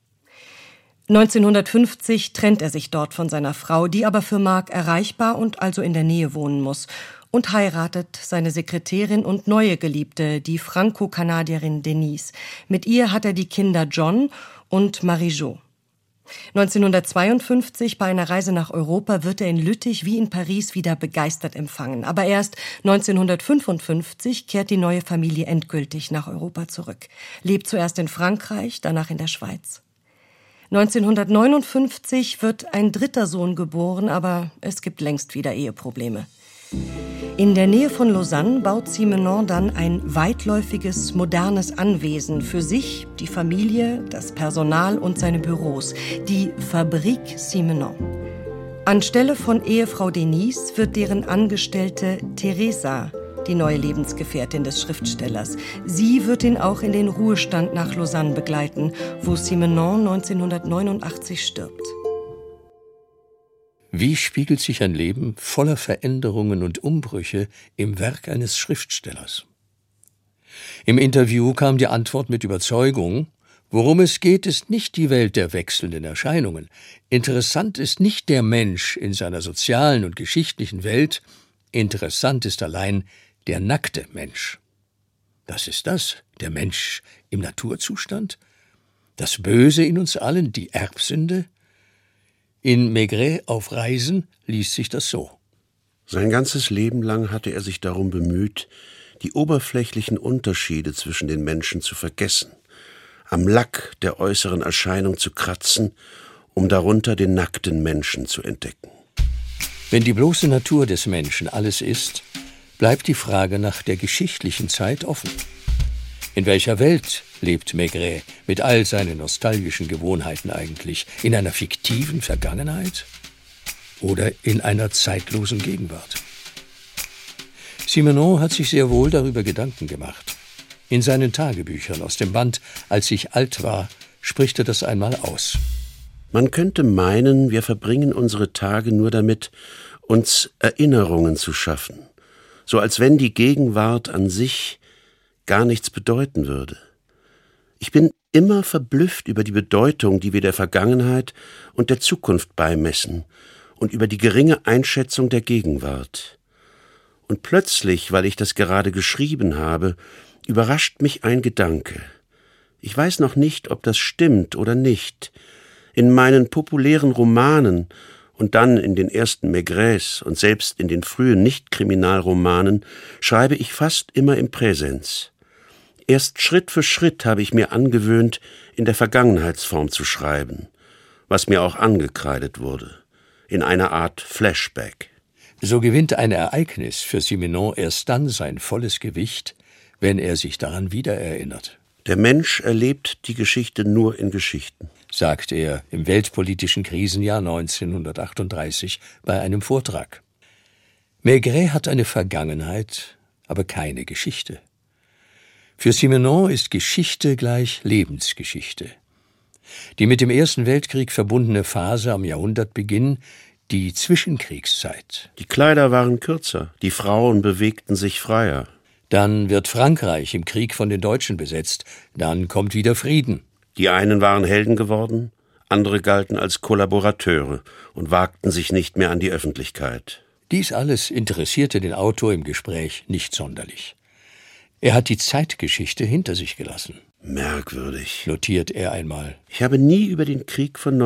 S6: 1950 trennt er sich dort von seiner Frau, die aber für Marc erreichbar und also in der Nähe wohnen muss, und heiratet seine Sekretärin und neue Geliebte, die Franco-Kanadierin Denise. Mit ihr hat er die Kinder John und Marie-Jo. 1952, bei einer Reise nach Europa, wird er in Lüttich wie in Paris wieder begeistert empfangen. Aber erst 1955 kehrt die neue Familie endgültig nach Europa zurück. Lebt zuerst in Frankreich, danach in der Schweiz. 1959 wird ein dritter Sohn geboren, aber es gibt längst wieder Eheprobleme. In der Nähe von Lausanne baut Simenon dann ein weitläufiges, modernes Anwesen für sich, die Familie, das Personal und seine Büros, die Fabrique Simenon. Anstelle von Ehefrau Denise wird deren Angestellte Teresa die neue Lebensgefährtin des Schriftstellers. Sie wird ihn auch in den Ruhestand nach Lausanne begleiten, wo Simenon 1989 stirbt.
S2: Wie spiegelt sich ein Leben voller Veränderungen und Umbrüche im Werk eines Schriftstellers? Im Interview kam die Antwort mit Überzeugung: Worum es geht, ist nicht die Welt der wechselnden Erscheinungen. Interessant ist nicht der Mensch in seiner sozialen und geschichtlichen Welt. Interessant ist allein der nackte Mensch. Was ist das? Der Mensch im Naturzustand? Das Böse in uns allen, die Erbsünde? In Maigret auf Reisen liest sich das so.
S7: Sein ganzes Leben lang hatte er sich darum bemüht, die oberflächlichen Unterschiede zwischen den Menschen zu vergessen, am Lack der äußeren Erscheinung zu kratzen, um darunter den nackten Menschen zu entdecken.
S2: Wenn die bloße Natur des Menschen alles ist, bleibt die Frage nach der geschichtlichen Zeit offen. In welcher Welt lebt Maigret mit all seinen nostalgischen Gewohnheiten eigentlich? In einer fiktiven Vergangenheit oder in einer zeitlosen Gegenwart? Simenon hat sich sehr wohl darüber Gedanken gemacht. In seinen Tagebüchern aus dem Band »Als ich alt war« spricht er das einmal aus.
S7: Man könnte meinen, wir verbringen unsere Tage nur damit, uns Erinnerungen zu schaffen, so als wenn die Gegenwart an sich gar nichts bedeuten würde. Ich bin immer verblüfft über die Bedeutung, die wir der Vergangenheit und der Zukunft beimessen und über die geringe Einschätzung der Gegenwart. Und plötzlich, weil ich das gerade geschrieben habe, überrascht mich ein Gedanke. Ich weiß noch nicht, ob das stimmt oder nicht. In meinen populären Romanen und dann in den ersten Maigrets und selbst in den frühen Nicht-Kriminalromanen schreibe ich fast immer im Präsens. Erst Schritt für Schritt habe ich mir angewöhnt, in der Vergangenheitsform zu schreiben, was mir auch angekreidet wurde, in einer Art Flashback.
S2: So gewinnt ein Ereignis für Simenon erst dann sein volles Gewicht, wenn er sich daran wiedererinnert.
S7: Der Mensch erlebt die Geschichte nur in Geschichten,
S2: sagt er im weltpolitischen Krisenjahr 1938 bei einem Vortrag. Maigret hat eine Vergangenheit, aber keine Geschichte. Für Simenon ist Geschichte gleich Lebensgeschichte. Die mit dem Ersten Weltkrieg verbundene Phase am Jahrhundertbeginn, die Zwischenkriegszeit.
S7: Die Kleider waren kürzer, die Frauen bewegten sich freier.
S2: Dann wird Frankreich im Krieg von den Deutschen besetzt, dann kommt wieder Frieden.
S7: Die einen waren Helden geworden, andere galten als Kollaborateure und wagten sich nicht mehr an die Öffentlichkeit.
S2: Dies alles interessierte den Autor im Gespräch nicht sonderlich. Er hat die Zeitgeschichte hinter sich gelassen.
S7: Merkwürdig,
S2: notiert er einmal.
S7: Ich habe nie über den Krieg von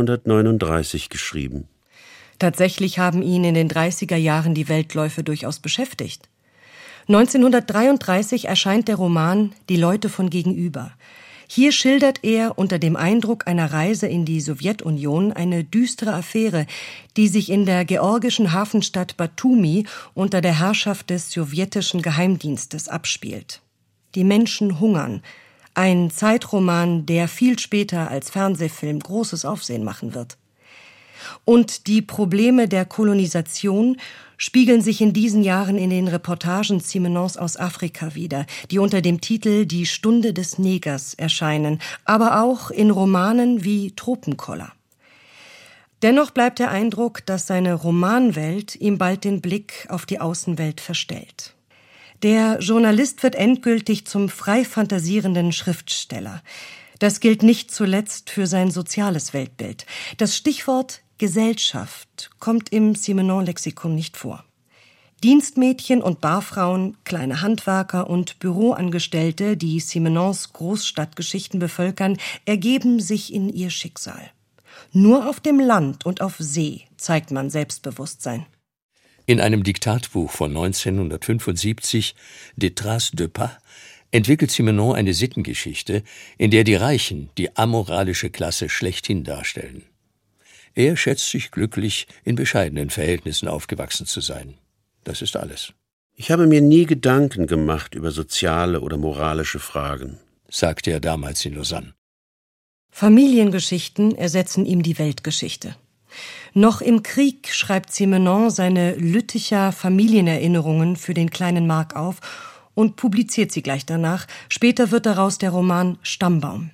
S7: 1939 geschrieben.
S6: Tatsächlich haben ihn in den 30er Jahren die Weltläufe durchaus beschäftigt. 1933 erscheint der Roman »Die Leute von gegenüber«. Hier schildert er unter dem Eindruck einer Reise in die Sowjetunion eine düstere Affäre, die sich in der georgischen Hafenstadt Batumi unter der Herrschaft des sowjetischen Geheimdienstes abspielt. Die Menschen hungern. Ein Zeitroman, der viel später als Fernsehfilm großes Aufsehen machen wird. Und die Probleme der Kolonisation spiegeln sich in diesen Jahren in den Reportagen Simenons aus Afrika wider, die unter dem Titel »Die Stunde des Negers« erscheinen, aber auch in Romanen wie »Tropenkoller«. Dennoch bleibt der Eindruck, dass seine Romanwelt ihm bald den Blick auf die Außenwelt verstellt. Der Journalist wird endgültig zum frei fantasierenden Schriftsteller. Das gilt nicht zuletzt für sein soziales Weltbild. Das Stichwort Gesellschaft kommt im Simenon-Lexikon nicht vor. Dienstmädchen und Barfrauen, kleine Handwerker und Büroangestellte, die Simenons Großstadtgeschichten bevölkern, ergeben sich in ihr Schicksal. Nur auf dem Land und auf See zeigt man Selbstbewusstsein.
S2: In einem Diktatbuch von 1975, Des Traces de Pas, entwickelt Simenon eine Sittengeschichte, in der die Reichen die amoralische Klasse schlechthin darstellen. Er schätzt sich glücklich, in bescheidenen Verhältnissen aufgewachsen zu sein. Das ist alles.
S7: Ich habe mir nie Gedanken gemacht über soziale oder moralische Fragen,
S2: sagte er damals in Lausanne.
S6: Familiengeschichten ersetzen ihm die Weltgeschichte. Noch im Krieg schreibt Simenon seine Lütticher Familienerinnerungen für den kleinen Mark auf und publiziert sie gleich danach. Später wird daraus der Roman Stammbaum.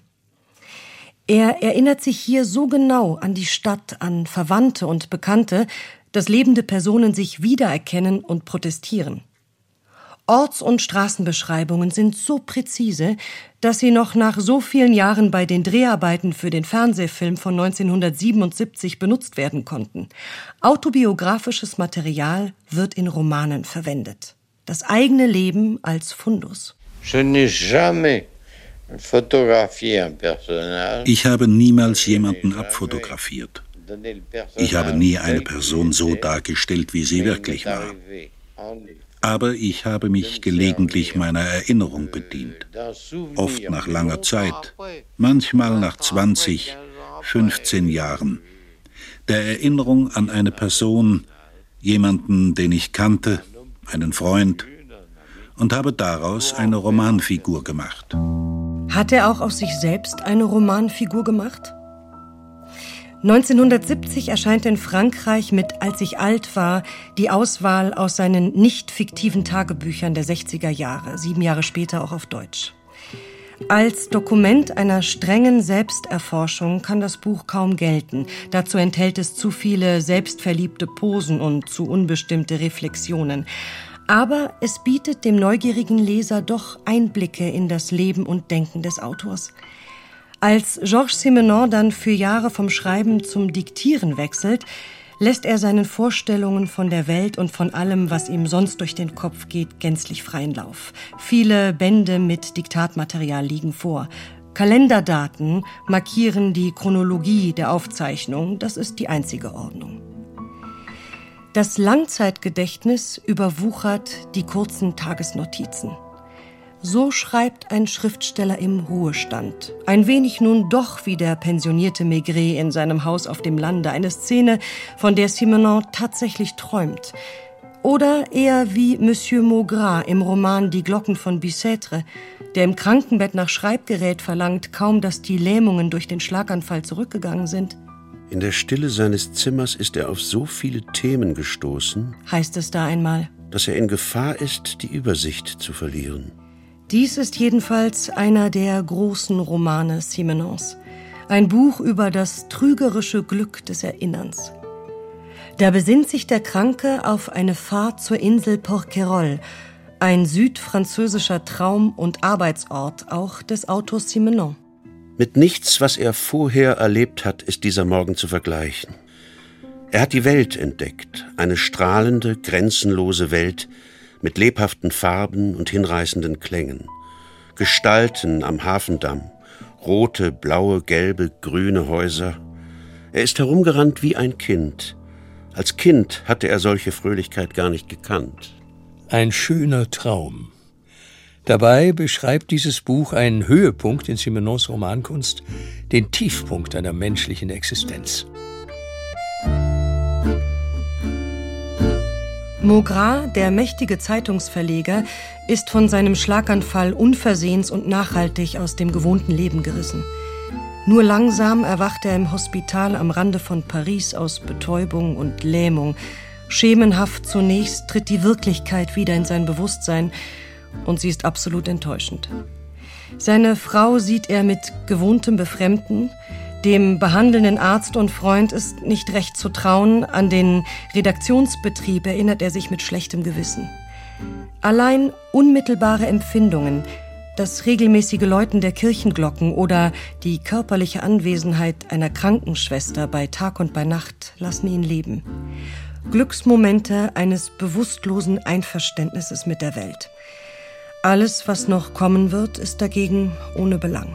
S6: Er erinnert sich hier so genau an die Stadt, an Verwandte und Bekannte, dass lebende Personen sich wiedererkennen und protestieren. Orts- und Straßenbeschreibungen sind so präzise, dass sie noch nach so vielen Jahren bei den Dreharbeiten für den Fernsehfilm von 1977 benutzt werden konnten. Autobiografisches Material wird in Romanen verwendet. Das eigene Leben als Fundus.
S5: Ich habe niemals jemanden abfotografiert. Ich habe nie eine Person so dargestellt, wie sie wirklich war. Aber ich habe mich gelegentlich meiner Erinnerung bedient. Oft nach langer Zeit, manchmal nach 20, 15 Jahren. Der Erinnerung an eine Person, jemanden, den ich kannte, einen Freund, und habe daraus eine Romanfigur gemacht.
S6: Hat er auch aus sich selbst eine Romanfigur gemacht? 1970 erscheint in Frankreich mit »Als ich alt war« die Auswahl aus seinen nicht fiktiven Tagebüchern der 60er Jahre, 7 Jahre später auch auf Deutsch. Als Dokument einer strengen Selbsterforschung kann das Buch kaum gelten. Dazu enthält es zu viele selbstverliebte Posen und zu unbestimmte Reflexionen. Aber es bietet dem neugierigen Leser doch Einblicke in das Leben und Denken des Autors. Als Georges Simenon dann für Jahre vom Schreiben zum Diktieren wechselt, lässt er seinen Vorstellungen von der Welt und von allem, was ihm sonst durch den Kopf geht, gänzlich freien Lauf. Viele Bände mit Diktatmaterial liegen vor. Kalenderdaten markieren die Chronologie der Aufzeichnung, das ist die einzige Ordnung. Das Langzeitgedächtnis überwuchert die kurzen Tagesnotizen. So schreibt ein Schriftsteller im Ruhestand. Ein wenig nun doch wie der pensionierte Maigret in seinem Haus auf dem Lande. Eine Szene, von der Simenon tatsächlich träumt. Oder eher wie Monsieur Maugrat im Roman Die Glocken von Bicêtre, der im Krankenbett nach Schreibgerät verlangt, kaum dass die Lähmungen durch den Schlaganfall zurückgegangen sind.
S7: In der Stille seines Zimmers ist er auf so viele Themen gestoßen,
S6: heißt es da einmal,
S7: dass er in Gefahr ist, die Übersicht zu verlieren.
S6: Dies ist jedenfalls einer der großen Romane Simenons. Ein Buch über das trügerische Glück des Erinnerns. Da besinnt sich der Kranke auf eine Fahrt zur Insel Porquerolles, ein südfranzösischer Traum- und Arbeitsort auch des Autors Simenon.
S7: Mit nichts, was er vorher erlebt hat, ist dieser Morgen zu vergleichen. Er hat die Welt entdeckt, eine strahlende, grenzenlose Welt, mit lebhaften Farben und hinreißenden Klängen. Gestalten am Hafendamm, rote, blaue, gelbe, grüne Häuser. Er ist herumgerannt wie ein Kind. Als Kind hatte er solche Fröhlichkeit gar nicht gekannt.
S2: Ein schöner Traum. Dabei beschreibt dieses Buch einen Höhepunkt in Simenons Romankunst, den Tiefpunkt einer menschlichen Existenz.
S6: Maugrat, der mächtige Zeitungsverleger, ist von seinem Schlaganfall unversehens und nachhaltig aus dem gewohnten Leben gerissen. Nur langsam erwacht er im Hospital am Rande von Paris aus Betäubung und Lähmung. Schemenhaft zunächst tritt die Wirklichkeit wieder in sein Bewusstsein und sie ist absolut enttäuschend. Seine Frau sieht er mit gewohntem Befremden. Dem behandelnden Arzt und Freund ist nicht recht zu trauen. An den Redaktionsbetrieb erinnert er sich mit schlechtem Gewissen. Allein unmittelbare Empfindungen, das regelmäßige Läuten der Kirchenglocken oder die körperliche Anwesenheit einer Krankenschwester bei Tag und bei Nacht lassen ihn leben. Glücksmomente eines bewusstlosen Einverständnisses mit der Welt. Alles, was noch kommen wird, ist dagegen ohne Belang.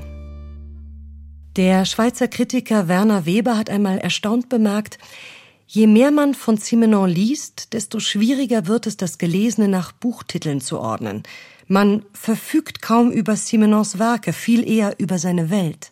S6: Der Schweizer Kritiker Werner Weber hat einmal erstaunt bemerkt, je mehr man von Simenon liest, desto schwieriger wird es, das Gelesene nach Buchtiteln zu ordnen. Man verfügt kaum über Simenons Werke, viel eher über seine Welt.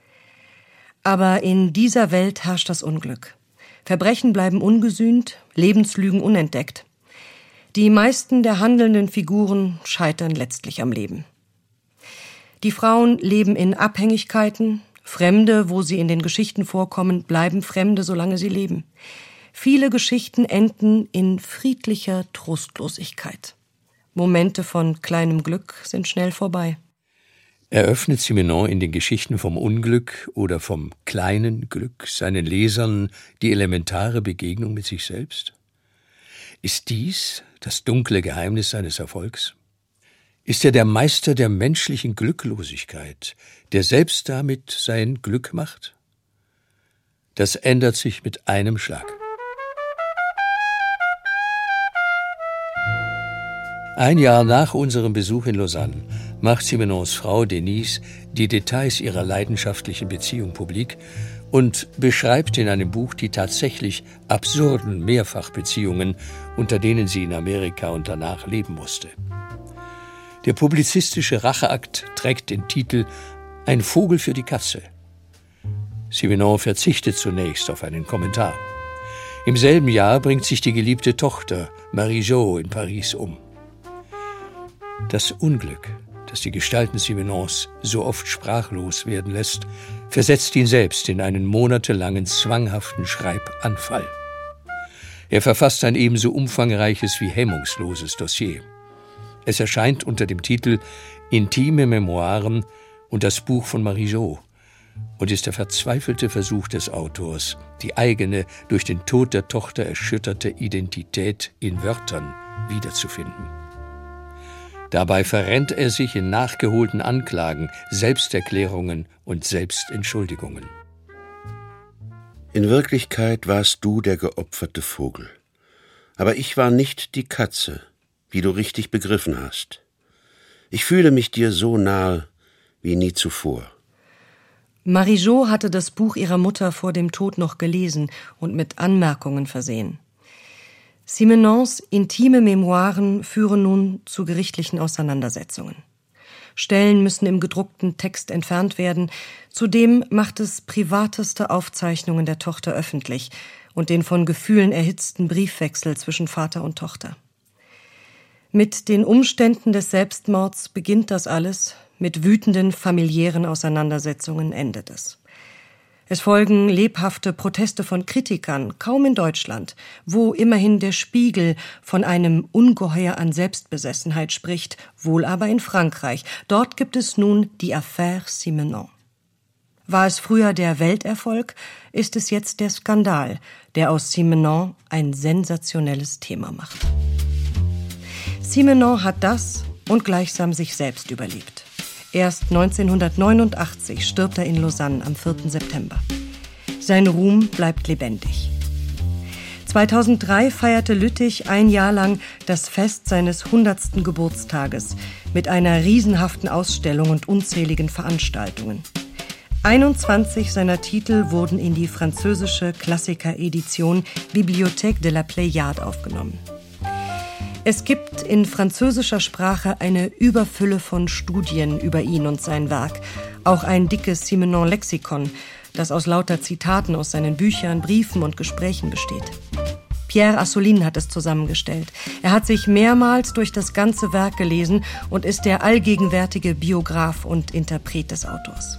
S6: Aber in dieser Welt herrscht das Unglück. Verbrechen bleiben ungesühnt, Lebenslügen unentdeckt. Die meisten der handelnden Figuren scheitern letztlich am Leben. Die Frauen leben in Abhängigkeiten. Fremde, wo sie in den Geschichten vorkommen, bleiben Fremde, solange sie leben. Viele Geschichten enden in friedlicher Trostlosigkeit. Momente von kleinem Glück sind schnell vorbei.
S2: Eröffnet Simenon in den Geschichten vom Unglück oder vom kleinen Glück seinen Lesern die elementare Begegnung mit sich selbst? Ist dies das dunkle Geheimnis seines Erfolgs? Ist er der Meister der menschlichen Glücklosigkeit, der selbst damit sein Glück macht? Das ändert sich mit einem Schlag. Ein Jahr nach unserem Besuch in Lausanne macht Simenons Frau Denise die Details ihrer leidenschaftlichen Beziehung publik und beschreibt in einem Buch die tatsächlich absurden Mehrfachbeziehungen, unter denen sie in Amerika und danach leben musste. Der publizistische Racheakt trägt den Titel »Ein Vogel für die Katze«. Simenon verzichtet zunächst auf einen Kommentar. Im selben Jahr bringt sich die geliebte Tochter Marie-Jo in Paris um. Das Unglück, das die Gestalten Simenons so oft sprachlos werden lässt, versetzt ihn selbst in einen monatelangen zwanghaften Schreibanfall. Er verfasst ein ebenso umfangreiches wie hemmungsloses Dossier. Es erscheint unter dem Titel »Intime Memoiren« und das Buch von Marie-Jo und ist der verzweifelte Versuch des Autors, die eigene, durch den Tod der Tochter erschütterte Identität in Wörtern wiederzufinden. Dabei verrennt er sich in nachgeholten Anklagen, Selbsterklärungen und Selbstentschuldigungen.
S7: In Wirklichkeit warst du der geopferte Vogel. Aber ich war nicht die Katze, wie du richtig begriffen hast. Ich fühle mich dir so nahe wie nie zuvor.
S6: Marie-Jo hatte das Buch ihrer Mutter vor dem Tod noch gelesen und mit Anmerkungen versehen. Simenons intime Memoiren führen nun zu gerichtlichen Auseinandersetzungen. Stellen müssen im gedruckten Text entfernt werden. Zudem macht es privateste Aufzeichnungen der Tochter öffentlich und den von Gefühlen erhitzten Briefwechsel zwischen Vater und Tochter. Mit den Umständen des Selbstmords beginnt das alles, mit wütenden familiären Auseinandersetzungen endet es. Es folgen lebhafte Proteste von Kritikern, kaum in Deutschland, wo immerhin der Spiegel von einem Ungeheuer an Selbstbesessenheit spricht, wohl aber in Frankreich. Dort gibt es nun die Affaire Simenon. War es früher der Welterfolg, ist es jetzt der Skandal, der aus Simenon ein sensationelles Thema macht. Simenon hat das und gleichsam sich selbst überlebt. Erst 1989 stirbt er in Lausanne am 4. September. Sein Ruhm bleibt lebendig. 2003 feierte Lüttich ein Jahr lang das Fest seines 100. Geburtstages mit einer riesenhaften Ausstellung und unzähligen Veranstaltungen. 21 seiner Titel wurden in die französische Klassikeredition Bibliothèque de la Pléiade aufgenommen. Es gibt in französischer Sprache eine Überfülle von Studien über ihn und sein Werk. Auch ein dickes Simenon-Lexikon, das aus lauter Zitaten aus seinen Büchern, Briefen und Gesprächen besteht. Pierre Assolin hat es zusammengestellt. Er hat sich mehrmals durch das ganze Werk gelesen und ist der allgegenwärtige Biograf und Interpret des Autors.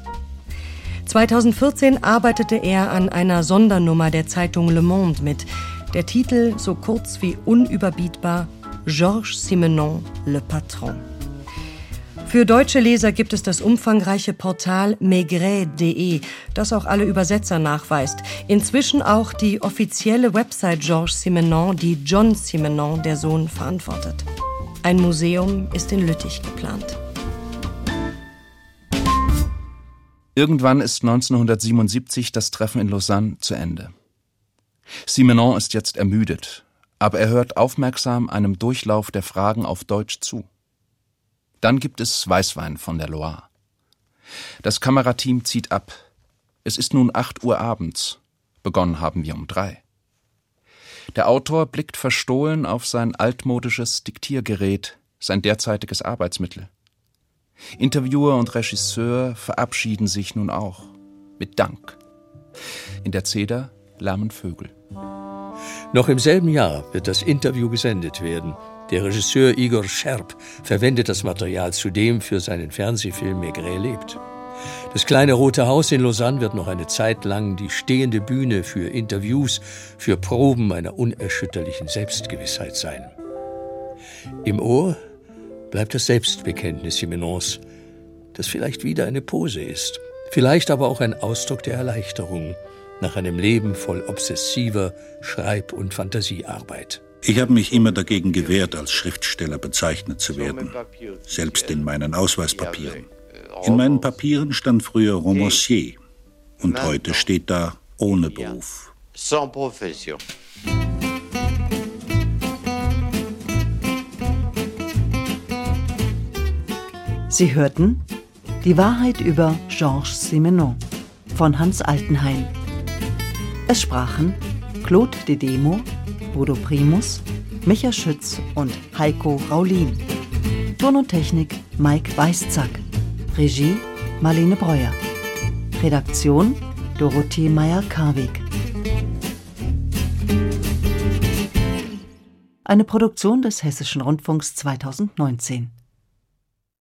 S6: 2014 arbeitete er an einer Sondernummer der Zeitung Le Monde mit. Der Titel so kurz wie unüberbietbar: Georges Simenon, le Patron. Für deutsche Leser gibt es das umfangreiche Portal maigret.de, das auch alle Übersetzer nachweist. Inzwischen auch die offizielle Website Georges Simenon, die John Simenon, der Sohn, verantwortet. Ein Museum ist in Lüttich geplant.
S3: Irgendwann ist 1977 das Treffen in Lausanne zu Ende. Simenon ist jetzt ermüdet, aber er hört aufmerksam einem Durchlauf der Fragen auf Deutsch zu. Dann gibt es Weißwein von der Loire. Das Kamerateam zieht ab. Es ist nun 8 Uhr abends. Begonnen haben wir um 3. Der Autor blickt verstohlen auf sein altmodisches Diktiergerät, sein derzeitiges Arbeitsmittel. Interviewer und Regisseur verabschieden sich nun auch. Mit Dank. In der Zeder lärmen Vögel.
S2: Noch im selben Jahr wird das Interview gesendet werden. Der Regisseur Igor Scherp verwendet das Material zudem für seinen Fernsehfilm Maigret lebt. Das kleine Rote Haus in Lausanne wird noch eine Zeit lang die stehende Bühne für Interviews, für Proben einer unerschütterlichen Selbstgewissheit sein. Im Ohr bleibt das Selbstbekenntnis Simenons, das vielleicht wieder eine Pose ist, vielleicht aber auch ein Ausdruck der Erleichterung nach einem Leben voll obsessiver Schreib- und Fantasiearbeit.
S5: Ich habe mich immer dagegen gewehrt, als Schriftsteller bezeichnet zu werden, selbst in meinen Ausweispapieren. In meinen Papieren stand früher Romancier und heute steht da ohne Beruf.
S4: Sans profession.
S1: Sie hörten Die Wahrheit über Georges Simenon von Hans Altenheim. Es sprachen Claude Dedemo, Bodo Primus, Micha Schütz und Heiko Raulin. Ton und Technik Mike Weißzack. Regie Marlene Breuer. Redaktion Dorothee Meyer-Karweg. Eine Produktion des Hessischen Rundfunks 2019.